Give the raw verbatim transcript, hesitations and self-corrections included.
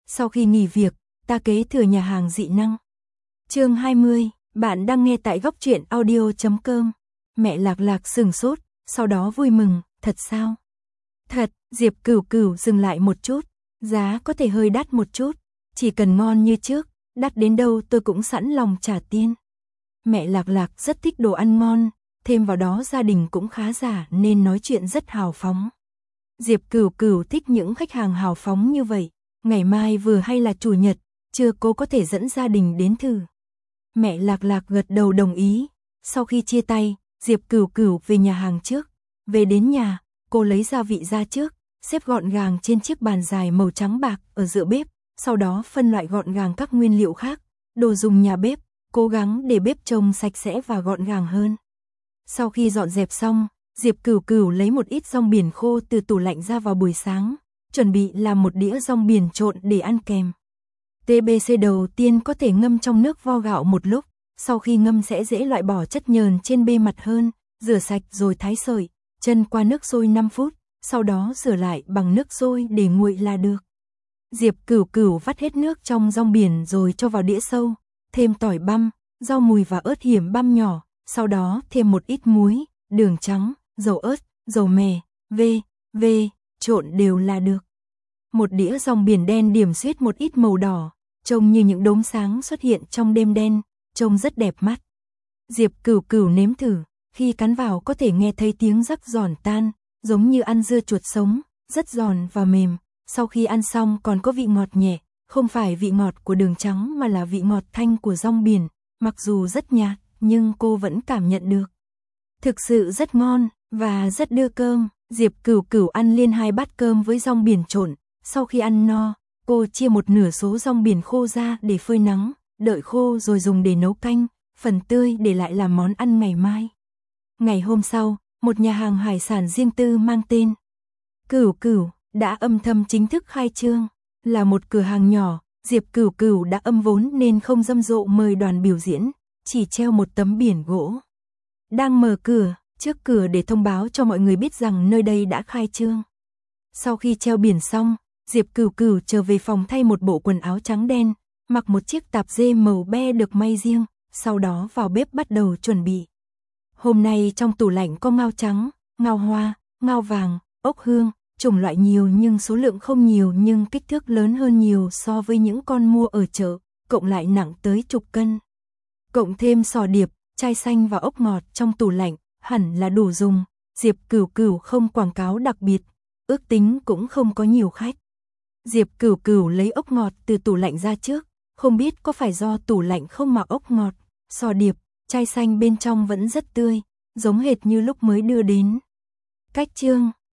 Sau khi nghỉ việc, ta kế thừa nhà hàng dị năng. Chương hai mươi, bạn đang nghe tại góc truyện audio chấm com. Mẹ Lạc Lạc sừng sốt, sau đó vui mừng, thật sao? Thật, Diệp Cửu Cửu dừng lại một chút, giá có thể hơi đắt một chút, chỉ cần ngon như trước, đắt đến đâu tôi cũng sẵn lòng trả tiền. Mẹ Lạc Lạc rất thích đồ ăn ngon, thêm vào đó gia đình cũng khá giả nên nói chuyện rất hào phóng. Diệp Cửu Cửu thích những khách hàng hào phóng như vậy, ngày mai vừa hay là chủ nhật, chưa cô có thể dẫn gia đình đến thử. Mẹ Lạc Lạc gật đầu đồng ý, sau khi chia tay, Diệp Cửu Cửu về nhà hàng trước, về đến nhà, cô lấy gia vị ra trước, xếp gọn gàng trên chiếc bàn dài màu trắng bạc ở giữa bếp, sau đó phân loại gọn gàng các nguyên liệu khác, đồ dùng nhà bếp, cố gắng để bếp trông sạch sẽ và gọn gàng hơn. Sau khi dọn dẹp xong, Diệp Cửu Cửu lấy một ít rong biển khô từ tủ lạnh ra vào buổi sáng, chuẩn bị làm một đĩa rong biển trộn để ăn kèm. tê bê xê đầu tiên có thể ngâm trong nước vo gạo một lúc, sau khi ngâm sẽ dễ loại bỏ chất nhờn trên bề mặt hơn, rửa sạch rồi thái sợi, chân qua nước sôi năm phút, sau đó rửa lại bằng nước sôi để nguội là được. Diệp Cửu Cửu vắt hết nước trong rong biển rồi cho vào đĩa sâu, thêm tỏi băm, rau mùi và ớt hiểm băm nhỏ, sau đó thêm một ít muối, đường trắng, dầu ớt, dầu mè, v, v, trộn đều là được. Một đĩa rong biển đen điểm xuyết một ít màu đỏ, trông như những đốm sáng xuất hiện trong đêm đen, trông rất đẹp mắt. Diệp Cửu Cửu nếm thử, khi cắn vào có thể nghe thấy tiếng rắc giòn tan, giống như ăn dưa chuột sống, rất giòn và mềm. Sau khi ăn xong còn có vị ngọt nhẹ, không phải vị ngọt của đường trắng mà là vị ngọt thanh của rong biển, mặc dù rất nhạt, nhưng cô vẫn cảm nhận được. Thực sự rất ngon, và rất đưa cơm. Diệp Cửu Cửu ăn liên hai bát cơm với rong biển trộn, sau khi ăn no, cô chia một nửa số rong biển khô ra để phơi nắng, đợi khô rồi dùng để nấu canh, phần tươi để lại làm món ăn ngày mai. Ngày hôm sau, một nhà hàng hải sản riêng tư mang tên Cửu Cửu đã âm thầm chính thức khai trương, là một cửa hàng nhỏ. Diệp Cửu Cửu đã âm vốn nên không rầm rộ mời đoàn biểu diễn, chỉ treo một tấm biển gỗ. Đang mở cửa, trước cửa để thông báo cho mọi người biết rằng nơi đây đã khai trương. Sau khi treo biển xong, Diệp Cửu Cửu trở về phòng thay một bộ quần áo trắng đen, mặc một chiếc tạp dề màu be được may riêng, sau đó vào bếp bắt đầu chuẩn bị. Hôm nay trong tủ lạnh có ngao trắng, ngao hoa, ngao vàng, ốc hương, chủng loại nhiều nhưng số lượng không nhiều nhưng kích thước lớn hơn nhiều so với những con mua ở chợ, cộng lại nặng tới chục cân. Cộng thêm sò điệp, chai xanh và ốc ngọt trong tủ lạnh, hẳn là đủ dùng. Diệp Cửu Cửu không quảng cáo đặc biệt, ước tính cũng không có nhiều khách. Diệp Cửu Cửu lấy ốc ngọt từ tủ lạnh ra trước, không biết có phải do tủ lạnh không mặc ốc ngọt, sò điệp, chai xanh bên trong vẫn rất tươi, giống hệt như lúc mới đưa đến. Cách chương